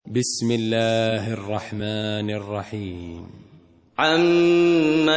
بسم الله الرحمن الرحيم. عَمَّ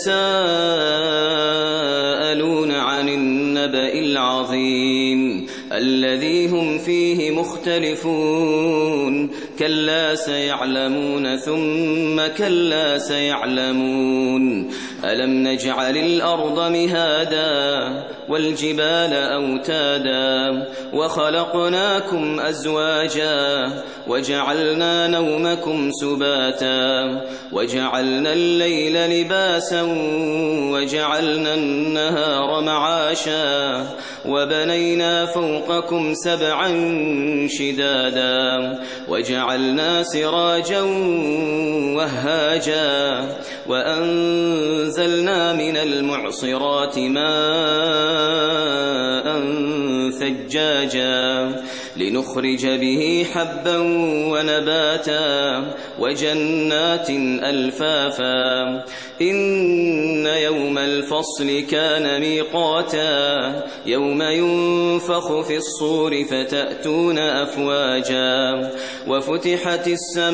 يَتَسَاءَلُونَ عَنِ النَّبَإِ الْعَظِيمِ الَّذِي هُمْ فِيهِ مُخْتَلِفُونَ كَلَّا سَيَعْلَمُونَ ثُمَّ كَلَّا سَيَعْلَمُونَ أَلَمْ نَجْعَلِ الْأَرْضَ مِهَادًا وَالْجِبَالَ أَوْتَادًا وَخَلَقْنَاكُمْ أَزْوَاجًا وَجَعَلْنَا نَوْمَكُمْ سُبَاتًا وَجَعَلْنَا اللَّيْلَ لِبَاسًا وَجَعَلْنَا النَّهَارَ مَعَاشًا وَبَنَيْنَا فَوْقَكُمْ سَبْعًا شِدَادًا وَجَعَلْنَا سِرَاجًا وَهَّاجًا وَأَنزَلْنَا مِنَ الْمُعْصِرَاتِ مَاءً ثَجَّاجًا لِنُخْرِجَ بِهِ حَبًّا وَنَبَاتًا وَجَنَّاتٍ أَلْفَافًا إِنَّ يَوْمَ الْفَصْلِ كَانَ مِيقَاتًا يَوْمَ يُنفَخُ فِي الصُّورِ فَتَأْتُونَ أَفْوَاجًا وَفُتِحَتِ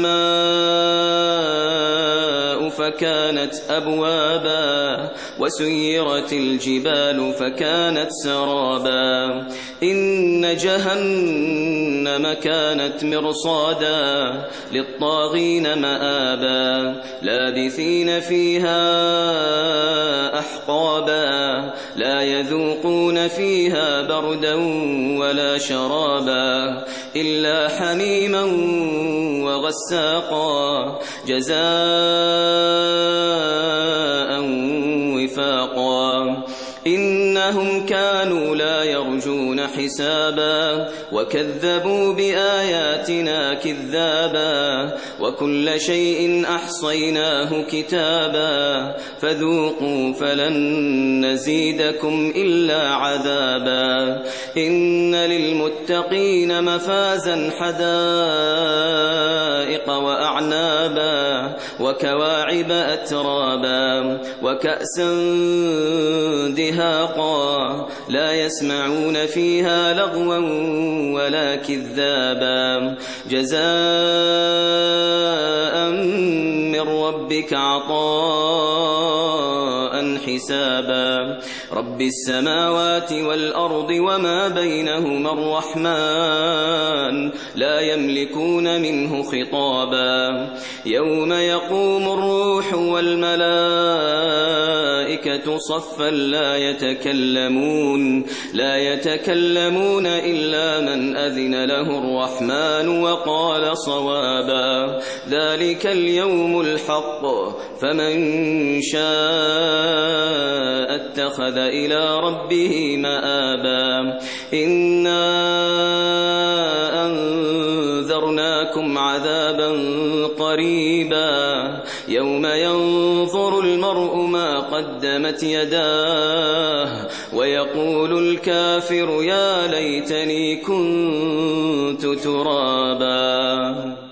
السَّمَاءُ فَكَانَتْ أَبْوَابًا وَسُيِّرَتِ الْجِبَالُ فَكَانَتْ سَرَابًا إِنَّ جَهَنَّمَ كَانَتْ مِرْصَادًا لِلطَّاغِينَ مَآبًا لَابِثِينَ فِيهَا أَحْقَابًا لَا يَذُوقُونَ فِيهَا بَرْدًا وَلَا شَرَابًا إِلَّا حَمِيمًا وَغَسَّاقًا جَزَاءً وِفَاقًا إِنَّهُمْ كَانُوا لَا يَرْجُونَ حِسَابًا وَكَذَّبُوا بِآيَاتِنَا كِذَّابًا وَكُلَّ شَيْءٍ أَحْصَيْنَاهُ كِتَابًا فَذُوقُوا فَلَن نَّزِيدَكُمْ إِلَّا عَذَابًا إِنَّ لِلْمُتَّقِينَ مَفَازًا حَدَائِقَ وَأَعْنَابًا وَكَوَاعِبَ أَتْرَابًا وَكَأْسًا دِهَاقًا لا يسمعون فيها لغوا ولا كذابا جزاء من ربك عطاء حسابا رب السماوات والأرض وما بينهما الرحمن لا يملكون منه خطابا يوم يقوم الروح والملائكة صفا لا يتكلمون إلا من أذن له الرحمن وقال صوابا ذلك اليوم الحق فمن شاء اتخذ إلى ربه مآبا إنا أنذرناكم عذابا قريبا يوم ينظر المرء ما قدمت يداه ويقول الكافر يا ليتني كنت ترابا.